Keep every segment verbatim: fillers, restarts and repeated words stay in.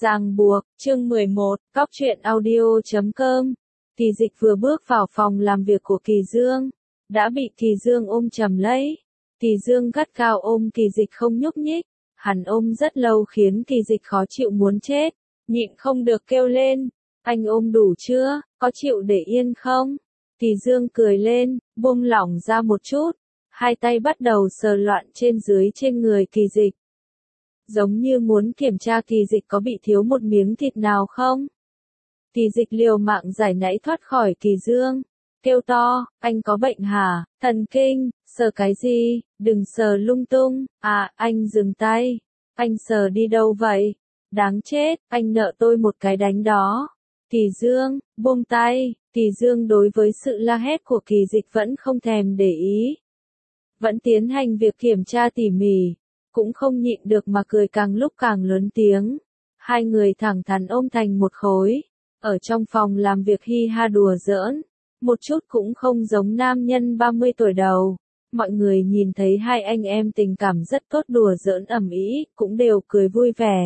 Ràng buộc, chương mười một, cóc truyện audio chấm com. Kỳ Dịch vừa bước vào phòng làm việc của Kỳ Dương, đã bị Kỳ Dương ôm chầm lấy. Kỳ Dương gắt gao ôm Kỳ Dịch không nhúc nhích, hắn ôm rất lâu khiến Kỳ Dịch khó chịu muốn chết, nhịn không được kêu lên, anh ôm đủ chưa, có chịu để yên không? Kỳ Dương cười lên, buông lỏng ra một chút, hai tay bắt đầu sờ loạn trên dưới trên người Kỳ Dịch. Giống như muốn kiểm tra Kỳ Dịch có bị thiếu một miếng thịt nào không. Kỳ Dịch liều mạng giải nãy thoát khỏi Kỳ Dương, kêu to, anh có bệnh hả, thần kinh, sờ cái gì, đừng sờ lung tung, à, anh dừng tay, anh sờ đi đâu vậy, đáng chết, anh nợ tôi một cái đánh đó. Kỳ Dương, buông tay, Kỳ Dương đối với sự la hét của Kỳ Dịch vẫn không thèm để ý. Vẫn tiến hành việc kiểm tra tỉ mỉ. Cũng không nhịn được mà cười càng lúc càng lớn tiếng. Hai người thẳng thắn ôm thành một khối, ở trong phòng làm việc hi ha đùa giỡn, một chút cũng không giống nam nhân ba mươi tuổi đầu. Mọi người nhìn thấy hai anh em tình cảm rất tốt đùa giỡn ầm ĩ, cũng đều cười vui vẻ.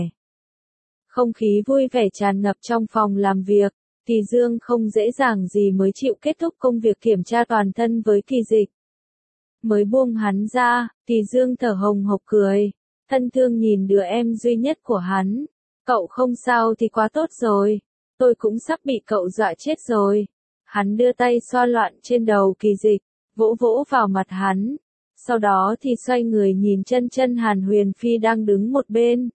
Không khí vui vẻ tràn ngập trong phòng làm việc, Kỳ Dương không dễ dàng gì mới chịu kết thúc công việc kiểm tra toàn thân với Kỳ Dịch. Mới buông hắn ra, Kỳ Dương thở hồng hộc cười, thân thương nhìn đứa em duy nhất của hắn. Cậu không sao thì quá tốt rồi, tôi cũng sắp bị cậu dọa chết rồi. Hắn đưa tay xoa loạn trên đầu Kỳ Dịch, vỗ vỗ vào mặt hắn. Sau đó thì xoay người nhìn chân chân Hàn Huyền Phi đang đứng một bên.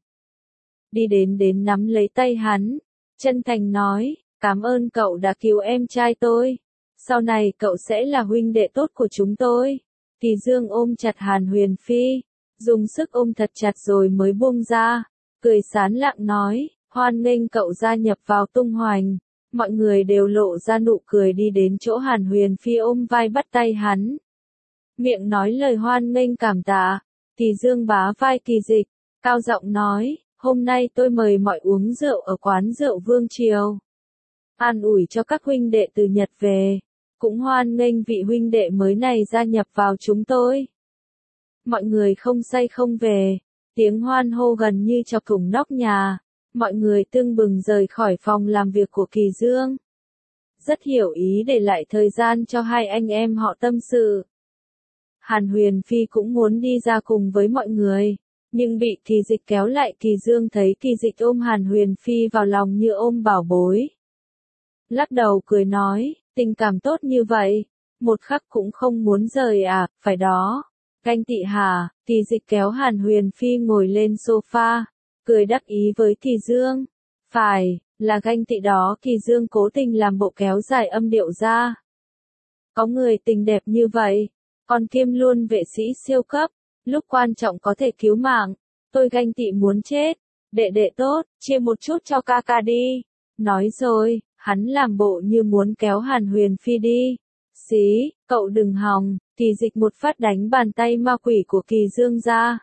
Đi đến đến nắm lấy tay hắn, chân thành nói, cảm ơn cậu đã cứu em trai tôi. Sau này cậu sẽ là huynh đệ tốt của chúng tôi. Kỳ Dương ôm chặt Hàn Huyền Phi, dùng sức ôm thật chặt rồi mới buông ra, cười sán lạng nói, hoan nghênh cậu gia nhập vào tung hoành. Mọi người đều lộ ra nụ cười đi đến chỗ Hàn Huyền Phi ôm vai bắt tay hắn. Miệng nói lời hoan nghênh cảm tạ, Kỳ Dương bá vai Kỳ Dịch, cao giọng nói, hôm nay tôi mời mọi uống rượu ở quán rượu Vương Triều. An ủi cho các huynh đệ từ Nhật về. Cũng hoan nghênh vị huynh đệ mới này gia nhập vào chúng tôi. Mọi người không say không về, tiếng hoan hô gần như chọc thủng nóc nhà, mọi người tưng bừng rời khỏi phòng làm việc của Kỳ Dương. Rất hiểu ý để lại thời gian cho hai anh em họ tâm sự. Hàn Huyền Phi cũng muốn đi ra cùng với mọi người, nhưng bị Kỳ Dịch kéo lại. Kỳ Dương thấy Kỳ Dịch ôm Hàn Huyền Phi vào lòng như ôm bảo bối. Lắc đầu cười nói, tình cảm tốt như vậy, một khắc cũng không muốn rời à, phải đó. Ganh tị hả? Kỳ Dịch kéo Hàn Huyền Phi ngồi lên sofa, cười đắc ý với Kỳ Dương. Phải, là ganh tị đó. Kỳ Dương cố tình làm bộ kéo dài âm điệu ra. Có người tình đẹp như vậy, còn kiêm luôn vệ sĩ siêu cấp, lúc quan trọng có thể cứu mạng, tôi ganh tị muốn chết. Đệ đệ tốt, chia một chút cho ca ca đi. Nói rồi, hắn làm bộ như muốn kéo Hàn Huyền Phi đi. Xí, cậu đừng hòng. Kỳ Dịch một phát đánh bàn tay ma quỷ của Kỳ Dương ra.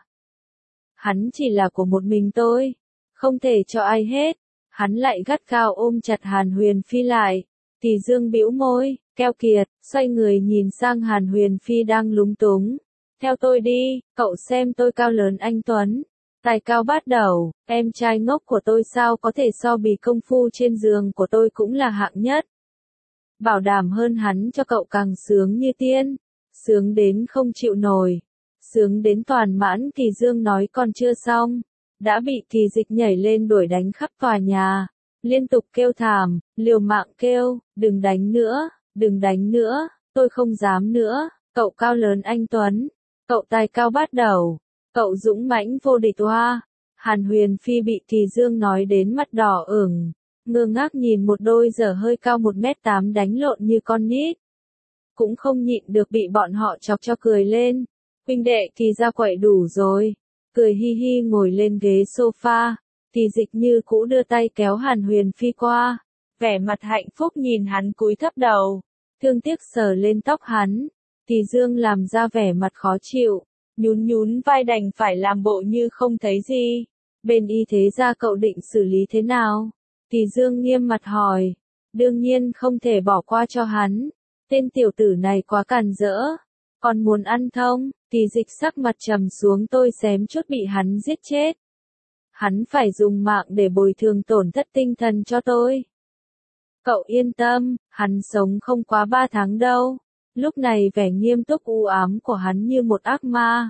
Hắn chỉ là của một mình tôi, không thể cho ai hết. Hắn lại gắt gao ôm chặt Hàn Huyền Phi lại. Kỳ Dương bĩu môi, keo kiệt, xoay người nhìn sang Hàn Huyền Phi đang lúng túng. Theo tôi đi, cậu xem tôi cao lớn anh tuấn, tài cao bát đầu, em trai ngốc của tôi sao có thể so bì công phu trên giường của tôi cũng là hạng nhất. Bảo đảm hơn hắn cho cậu càng sướng như tiên, sướng đến không chịu nổi, sướng đến toàn mãn. Kỳ Dương nói còn chưa xong, đã bị Kỳ Dịch nhảy lên đuổi đánh khắp tòa nhà, liên tục kêu thảm, liều mạng kêu, đừng đánh nữa, đừng đánh nữa, tôi không dám nữa, cậu cao lớn anh tuấn, cậu tài cao bát đầu, cậu dũng mãnh vô địch hoa. Hàn Huyền Phi bị Kỳ Dương nói đến mặt đỏ ửng, ngơ ngác nhìn một đôi dở hơi cao một mét tám đánh lộn như con nít. Cũng không nhịn được bị bọn họ chọc cho cười lên. Huynh đệ Kỳ ra quậy đủ rồi. Cười hi hi ngồi lên ghế sofa. Kỳ Dịch như cũ đưa tay kéo Hàn Huyền Phi qua, vẻ mặt hạnh phúc nhìn hắn cúi thấp đầu, thương tiếc sờ lên tóc hắn. Kỳ Dương làm ra vẻ mặt khó chịu, nhún nhún vai đành phải làm bộ như không thấy gì. Bên y thế gia cậu định xử lý thế nào? Kỳ Dương nghiêm mặt hỏi. Đương nhiên không thể bỏ qua cho hắn. Tên tiểu tử này quá càn rỡ. Còn muốn ăn thông? Kỳ Dịch sắc mặt trầm xuống, tôi xém chút bị hắn giết chết. Hắn phải dùng mạng để bồi thường tổn thất tinh thần cho tôi. Cậu yên tâm, hắn sống không quá ba tháng đâu. Lúc này vẻ nghiêm túc u ám của hắn như một ác ma.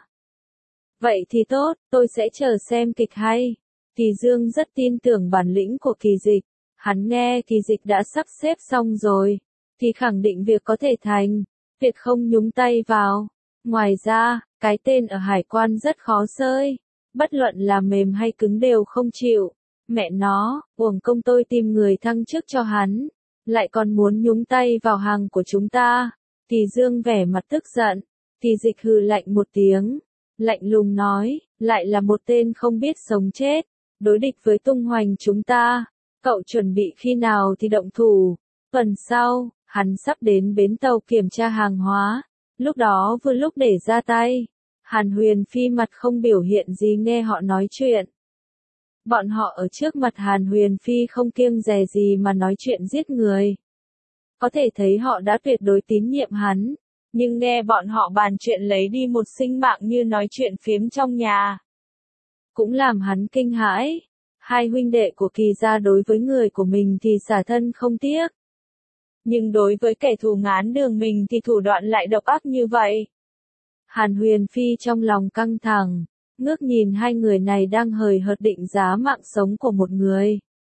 Vậy thì tốt, tôi sẽ chờ xem kịch hay. Kỳ Dương rất tin tưởng bản lĩnh của Kỳ Dịch. Hắn nghe Kỳ Dịch đã sắp xếp xong rồi, thì khẳng định việc có thể thành, việc không nhúng tay vào. Ngoài ra, cái tên ở hải quan rất khó xơi. Bất luận là mềm hay cứng đều không chịu. Mẹ nó, uổng công tôi tìm người thăng chức cho hắn, lại còn muốn nhúng tay vào hàng của chúng ta. Kỳ Dương vẻ mặt tức giận. Kỳ Dịch hừ lạnh một tiếng, lạnh lùng nói, lại là một tên không biết sống chết, đối địch với tung hoành chúng ta. Cậu chuẩn bị khi nào thì động thủ? Tuần sau, hắn sắp đến bến tàu kiểm tra hàng hóa, lúc đó vừa lúc để ra tay. Hàn Huyền Phi mặt không biểu hiện gì nghe họ nói chuyện. Bọn họ ở trước mặt Hàn Huyền Phi không kiêng dè gì mà nói chuyện giết người. Có thể thấy họ đã tuyệt đối tín nhiệm hắn, nhưng nghe bọn họ bàn chuyện lấy đi một sinh mạng như nói chuyện phiếm trong nhà, cũng làm hắn kinh hãi. Hai huynh đệ của Kỳ gia đối với người của mình thì xả thân không tiếc, nhưng đối với kẻ thù ngán đường mình thì thủ đoạn lại độc ác như vậy. Hàn Huyền Phi trong lòng căng thẳng, ngước nhìn hai người này đang hời hợt định giá mạng sống của một người.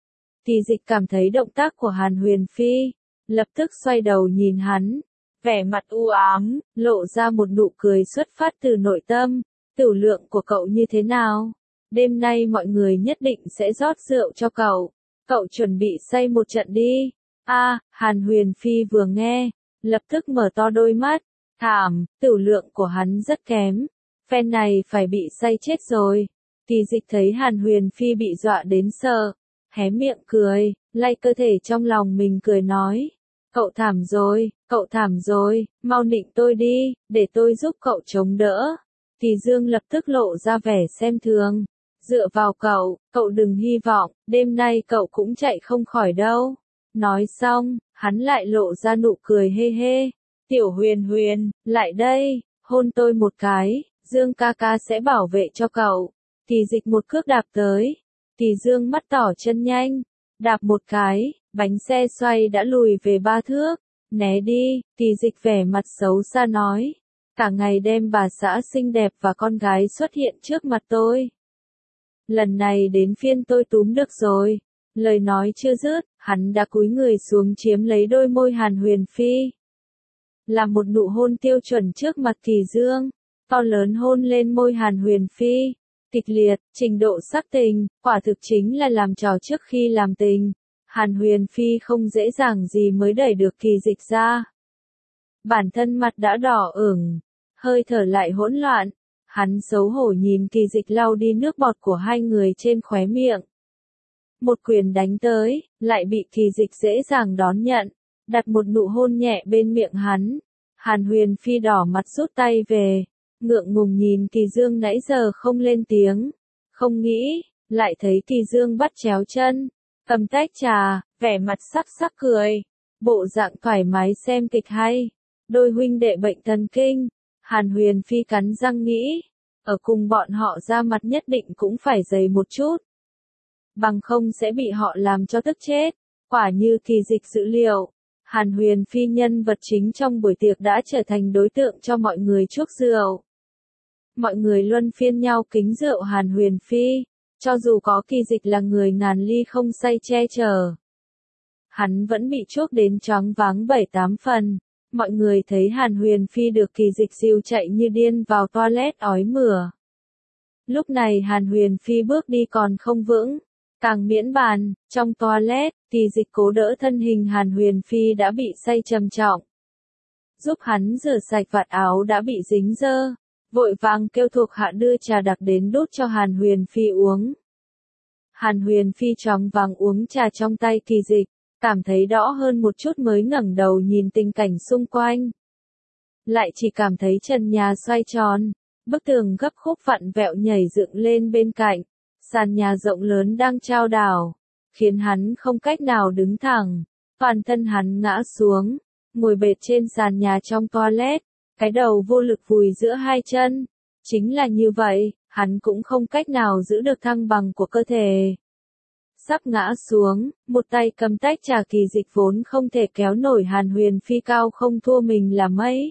Kỳ Dịch cảm thấy động tác của Hàn Huyền Phi, lập tức xoay đầu nhìn hắn, vẻ mặt u ám, lộ ra một nụ cười xuất phát từ nội tâm. Tửu lượng của cậu như thế nào? Đêm nay mọi người nhất định sẽ rót rượu cho cậu. Cậu chuẩn bị say một trận đi. A, à, Hàn Huyền Phi vừa nghe, lập tức mở to đôi mắt. Thảm, tửu lượng của hắn rất kém. Phen này phải bị say chết rồi. Kỳ Dịch thấy Hàn Huyền Phi bị dọa đến sợ, hé miệng cười, lay cơ thể trong lòng mình cười nói. Cậu thảm rồi, cậu thảm rồi, mau nịnh tôi đi, để tôi giúp cậu chống đỡ. Kỳ Dương lập tức lộ ra vẻ xem thường. Dựa vào cậu, cậu đừng hy vọng, đêm nay cậu cũng chạy không khỏi đâu. Nói xong, hắn lại lộ ra nụ cười hê hê. Tiểu Huyền Huyền, lại đây, hôn tôi một cái, Dương ca ca sẽ bảo vệ cho cậu. Kỳ Dịch một cước đạp tới. Kỳ Dương mắt tỏ chân nhanh, đạp một cái, bánh xe xoay đã lùi về ba thước. Né đi, Kỳ Dịch vẻ mặt xấu xa nói. Cả ngày đem bà xã xinh đẹp và con gái xuất hiện trước mặt tôi. Lần này đến phiên tôi túm được rồi. Lời nói chưa dứt, hắn đã cúi người xuống chiếm lấy đôi môi Hàn Huyền Phi. Là một nụ hôn tiêu chuẩn trước mặt Kỳ Dương, to lớn hôn lên môi Hàn Huyền Phi. Kịch liệt, trình độ sắc tình, quả thực chính là làm trò trước khi làm tình. Hàn Huyền Phi không dễ dàng gì mới đẩy được Kỳ Dịch ra. Bản thân mặt đã đỏ ửng, hơi thở lại hỗn loạn. Hắn xấu hổ nhìn Kỳ Dịch lau đi nước bọt của hai người trên khóe miệng. Một quyền đánh tới, lại bị Kỳ Dịch dễ dàng đón nhận, đặt một nụ hôn nhẹ bên miệng hắn. Hàn Huyền Phi đỏ mặt rút tay về, ngượng ngùng nhìn Kỳ Dương nãy giờ không lên tiếng. Không nghĩ, lại thấy Kỳ Dương bắt chéo chân, cầm tách trà, vẻ mặt sắc sắc cười, bộ dạng thoải mái xem kịch hay. Đôi huynh đệ bệnh thần kinh. Hàn Huyền Phi cắn răng nghĩ, ở cùng bọn họ ra mặt nhất định cũng phải dày một chút, bằng không sẽ bị họ làm cho tức chết. Quả như Kỳ Dịch dự liệu, Hàn Huyền Phi nhân vật chính trong buổi tiệc đã trở thành đối tượng cho mọi người chuốc rượu. Mọi người luân phiên nhau kính rượu Hàn Huyền Phi, cho dù có Kỳ Dịch là người ngàn ly không say che chở, hắn vẫn bị chuốc đến choáng váng bảy tám phần. Mọi người thấy Hàn Huyền Phi được Kỳ Dịch dìu chạy như điên vào toilet ói mửa. Lúc này Hàn Huyền Phi bước đi còn không vững, càng miễn bàn, trong toilet, Kỳ Dịch cố đỡ thân hình Hàn Huyền Phi đã bị say trầm trọng, giúp hắn rửa sạch vạt áo đã bị dính dơ, vội vàng kêu thuộc hạ đưa trà đặc đến đút cho Hàn Huyền Phi uống. Hàn Huyền Phi choáng váng uống trà trong tay Kỳ Dịch, cảm thấy đỏ hơn một chút mới ngẩng đầu nhìn tình cảnh xung quanh. Lại chỉ cảm thấy trần nhà xoay tròn, bức tường gấp khúc vặn vẹo nhảy dựng lên bên cạnh, sàn nhà rộng lớn đang chao đảo, khiến hắn không cách nào đứng thẳng, toàn thân hắn ngã xuống, ngồi bệt trên sàn nhà trong toilet, cái đầu vô lực vùi giữa hai chân. Chính là như vậy, hắn cũng không cách nào giữ được thăng bằng của cơ thể. Sắp ngã xuống, một tay cầm tách trà Kỳ Dịch vốn không thể kéo nổi Hàn Huyền Phi cao không thua mình là mấy.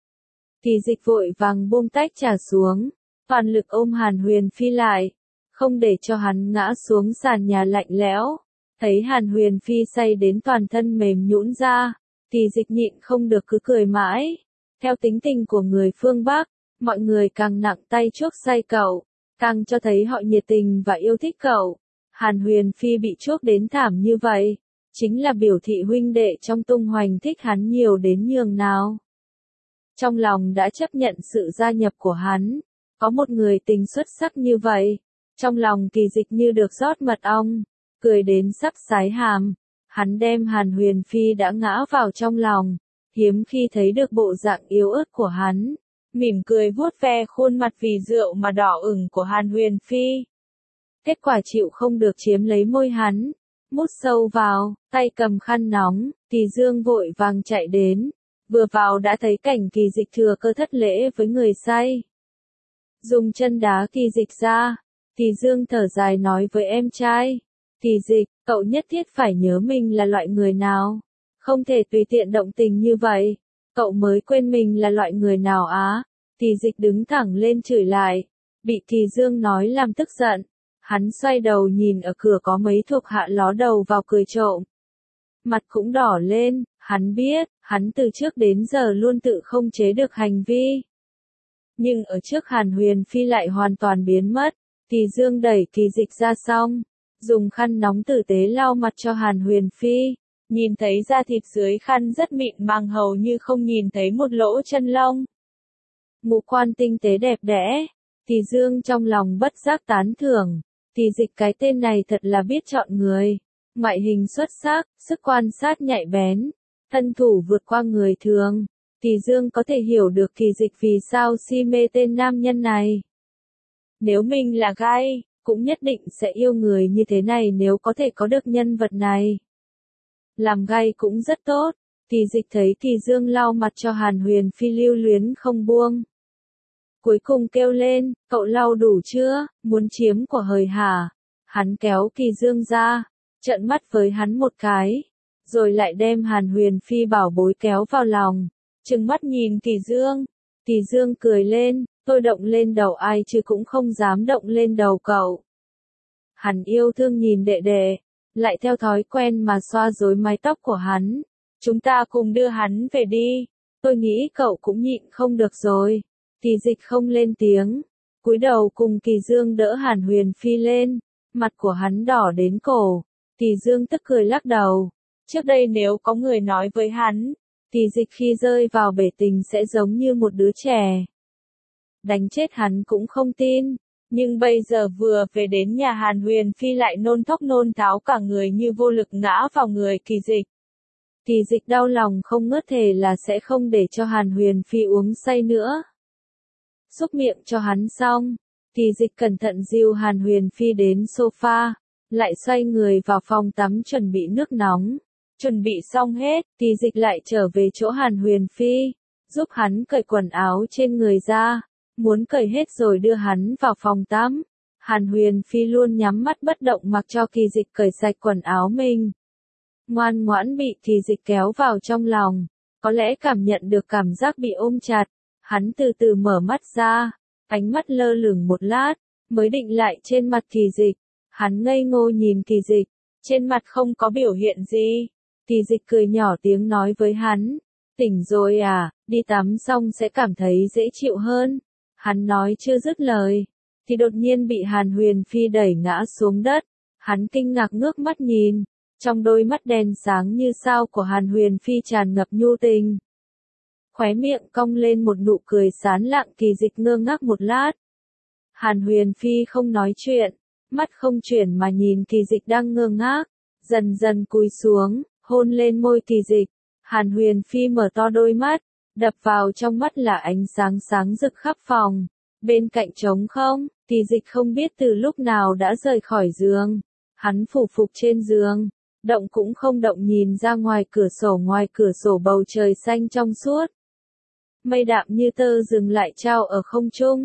Kỳ Dịch vội vàng buông tách trà xuống, toàn lực ôm Hàn Huyền Phi lại, không để cho hắn ngã xuống sàn nhà lạnh lẽo. Thấy Hàn Huyền Phi say đến toàn thân mềm nhũn ra, Kỳ Dịch nhịn không được cứ cười mãi. Theo tính tình của người phương Bắc, mọi người càng nặng tay chuốc say cậu, càng cho thấy họ nhiệt tình và yêu thích cậu. Hàn Huyền Phi bị chuốc đến thảm như vậy, chính là biểu thị huynh đệ trong tung hoành thích hắn nhiều đến nhường nào. Trong lòng đã chấp nhận sự gia nhập của hắn, có một người tình xuất sắc như vậy, trong lòng Kỳ Dịch như được rót mật ong, cười đến sắp sái hàm. Hắn đem Hàn Huyền Phi đã ngã vào trong lòng, hiếm khi thấy được bộ dạng yếu ớt của hắn, mỉm cười vuốt ve khuôn mặt vì rượu mà đỏ ửng của Hàn Huyền Phi. Kết quả chịu không được chiếm lấy môi hắn, mút sâu vào, tay cầm khăn nóng, Kỳ Dương vội vàng chạy đến, vừa vào đã thấy cảnh Kỳ Dịch thừa cơ thất lễ với người say. Dùng chân đá Kỳ Dịch ra, Kỳ Dương thở dài nói với em trai, Kỳ Dịch, cậu nhất thiết phải nhớ mình là loại người nào, không thể tùy tiện động tình như vậy, cậu mới quên mình là loại người nào á. Kỳ Dịch đứng thẳng lên chửi lại, bị Kỳ Dương nói làm tức giận. Hắn xoay đầu nhìn ở cửa có mấy thuộc hạ ló đầu vào cười trộm. Mặt cũng đỏ lên, hắn biết, hắn từ trước đến giờ luôn tự không chế được hành vi. Nhưng ở trước Hàn Huyền Phi lại hoàn toàn biến mất, Kỳ Dương đẩy Kỳ Dịch ra xong, dùng khăn nóng tử tế lau mặt cho Hàn Huyền Phi, nhìn thấy da thịt dưới khăn rất mịn màng hầu như không nhìn thấy một lỗ chân lông. Ngũ quan tinh tế đẹp đẽ, Kỳ Dương trong lòng bất giác tán thưởng. Kỳ Dịch cái tên này thật là biết chọn người, ngoại hình xuất sắc, sức quan sát nhạy bén, thân thủ vượt qua người thường. Kỳ Dương có thể hiểu được Kỳ Dịch vì sao si mê tên nam nhân này. Nếu mình là gay, cũng nhất định sẽ yêu người như thế này nếu có thể có được nhân vật này. Làm gay cũng rất tốt, Kỳ Dịch thấy Kỳ Dương lau mặt cho Hàn Huyền Phi lưu luyến không buông. Cuối cùng kêu lên, cậu lau đủ chưa, muốn chiếm của hời hả? Hắn kéo Kỳ Dương ra, trợn mắt với hắn một cái, rồi lại đem Hàn Huyền Phi bảo bối kéo vào lòng, trừng mắt nhìn Kỳ Dương. Kỳ Dương cười lên, tôi động lên đầu ai chứ cũng không dám động lên đầu cậu. Hắn yêu thương nhìn đệ đệ, lại theo thói quen mà xoa rối mái tóc của hắn. Chúng ta cùng đưa hắn về đi, tôi nghĩ cậu cũng nhịn không được rồi. Kỳ Dịch không lên tiếng, cúi đầu cùng Kỳ Dương đỡ Hàn Huyền Phi lên, mặt của hắn đỏ đến cổ. Kỳ Dương tức cười lắc đầu. Trước đây nếu có người nói với hắn, Kỳ Dịch khi rơi vào bể tình sẽ giống như một đứa trẻ, đánh chết hắn cũng không tin. Nhưng bây giờ vừa về đến nhà Hàn Huyền Phi lại nôn thốc nôn tháo cả người như vô lực ngã vào người Kỳ Dịch. Kỳ Dịch đau lòng không ngớt thề là sẽ không để cho Hàn Huyền Phi uống say nữa. Xúc miệng cho hắn xong, Kỳ Dịch cẩn thận dìu Hàn Huyền Phi đến sofa, lại xoay người vào phòng tắm chuẩn bị nước nóng. Chuẩn bị xong hết, Kỳ Dịch lại trở về chỗ Hàn Huyền Phi, giúp hắn cởi quần áo trên người ra, muốn cởi hết rồi đưa hắn vào phòng tắm. Hàn Huyền Phi luôn nhắm mắt bất động mặc cho Kỳ Dịch cởi sạch quần áo mình. Ngoan ngoãn bị Kỳ Dịch kéo vào trong lòng, có lẽ cảm nhận được cảm giác bị ôm chặt. Hắn từ từ mở mắt ra, ánh mắt lơ lửng một lát, mới định lại trên mặt Kỳ Dịch. Hắn ngây ngô nhìn Kỳ Dịch, trên mặt không có biểu hiện gì. Kỳ Dịch cười nhỏ tiếng nói với hắn, tỉnh rồi à, đi tắm xong sẽ cảm thấy dễ chịu hơn. Hắn nói chưa dứt lời, thì đột nhiên bị Hàn Huyền Phi đẩy ngã xuống đất. Hắn kinh ngạc ngước mắt nhìn, trong đôi mắt đen sáng như sao của Hàn Huyền Phi tràn ngập nhu tình. Khóe miệng cong lên một nụ cười sán lạng. Kỳ Dịch ngơ ngác một lát. Hàn Huyền Phi không nói chuyện, mắt không chuyển mà nhìn Kỳ Dịch đang ngơ ngác, dần dần cúi xuống, hôn lên môi Kỳ Dịch. Hàn Huyền Phi mở to đôi mắt, đập vào trong mắt là ánh sáng sáng rực khắp phòng. Bên cạnh trống không, Kỳ Dịch không biết từ lúc nào đã rời khỏi giường. Hắn phủ phục trên giường, động cũng không động nhìn ra ngoài cửa sổ. Ngoài cửa sổ bầu trời xanh trong suốt. Mây đạm như tơ dừng lại trao ở không trung,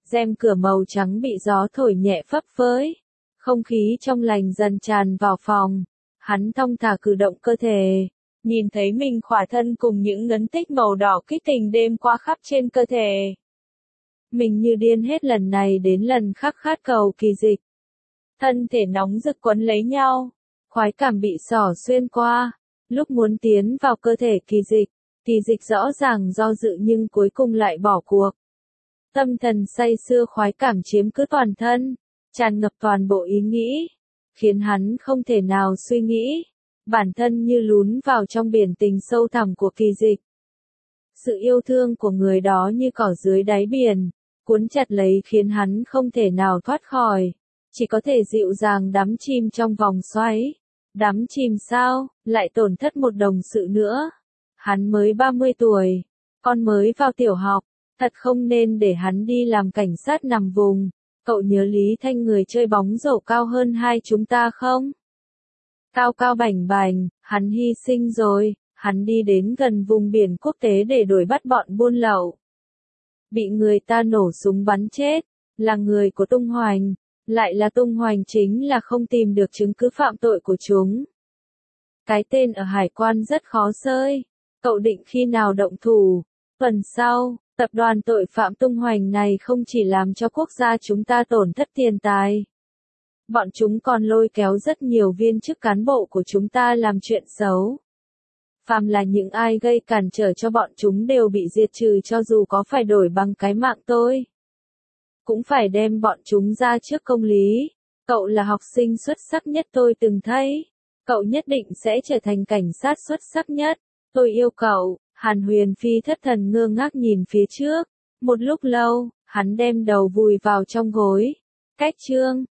rèm cửa màu trắng bị gió thổi nhẹ phấp phới. Không khí trong lành dần tràn vào phòng. Hắn thong thả cử động cơ thể. Nhìn thấy mình khỏa thân cùng những ngấn tích màu đỏ kích tình đêm qua khắp trên cơ thể. Mình như điên hết lần này đến lần khác khát cầu kỳ dịch. Thân thể nóng rực quấn lấy nhau. Khoái cảm bị xỏ xuyên qua. Lúc muốn tiến vào cơ thể kỳ dịch. Kỳ dịch rõ ràng do dự nhưng cuối cùng lại bỏ cuộc. Tâm thần say sưa khoái cảm chiếm cứ toàn thân. Tràn ngập toàn bộ ý nghĩ. Khiến hắn không thể nào suy nghĩ. Bản thân như lún vào trong biển tình sâu thẳm của kỳ dịch. Sự yêu thương của người đó như cỏ dưới đáy biển. Cuốn chặt lấy khiến hắn không thể nào thoát khỏi. Chỉ có thể dịu dàng đắm chìm trong vòng xoáy. Đắm chìm sao, lại tổn thất một đồng sự nữa. Hắn mới ba mươi tuổi. Con mới vào tiểu học. Thật không nên để hắn đi làm cảnh sát nằm vùng. Cậu nhớ Lý Thanh người chơi bóng rổ cao hơn hai chúng ta không? Cao cao bảnh bảnh, hắn hy sinh rồi, hắn đi đến gần vùng biển quốc tế để đuổi bắt bọn buôn lậu. Bị người ta nổ súng bắn chết, là người của Tung Hoành, lại là Tung Hoành chính là không tìm được chứng cứ phạm tội của chúng. Cái tên ở hải quan rất khó xơi, cậu định khi nào động thủ? Tuần sau, tập đoàn tội phạm Tung Hoành này không chỉ làm cho quốc gia chúng ta tổn thất tiền tài. Bọn chúng còn lôi kéo rất nhiều viên chức cán bộ của chúng ta làm chuyện xấu. Phàm là những ai gây cản trở cho bọn chúng đều bị diệt trừ cho dù có phải đổi bằng cái mạng tôi. Cũng phải đem bọn chúng ra trước công lý. Cậu là học sinh xuất sắc nhất tôi từng thấy. Cậu nhất định sẽ trở thành cảnh sát xuất sắc nhất. Tôi yêu cậu. Hàn Huyền Phi thất thần ngơ ngác nhìn phía trước. Một lúc lâu, hắn đem đầu vùi vào trong gối. Cách chương.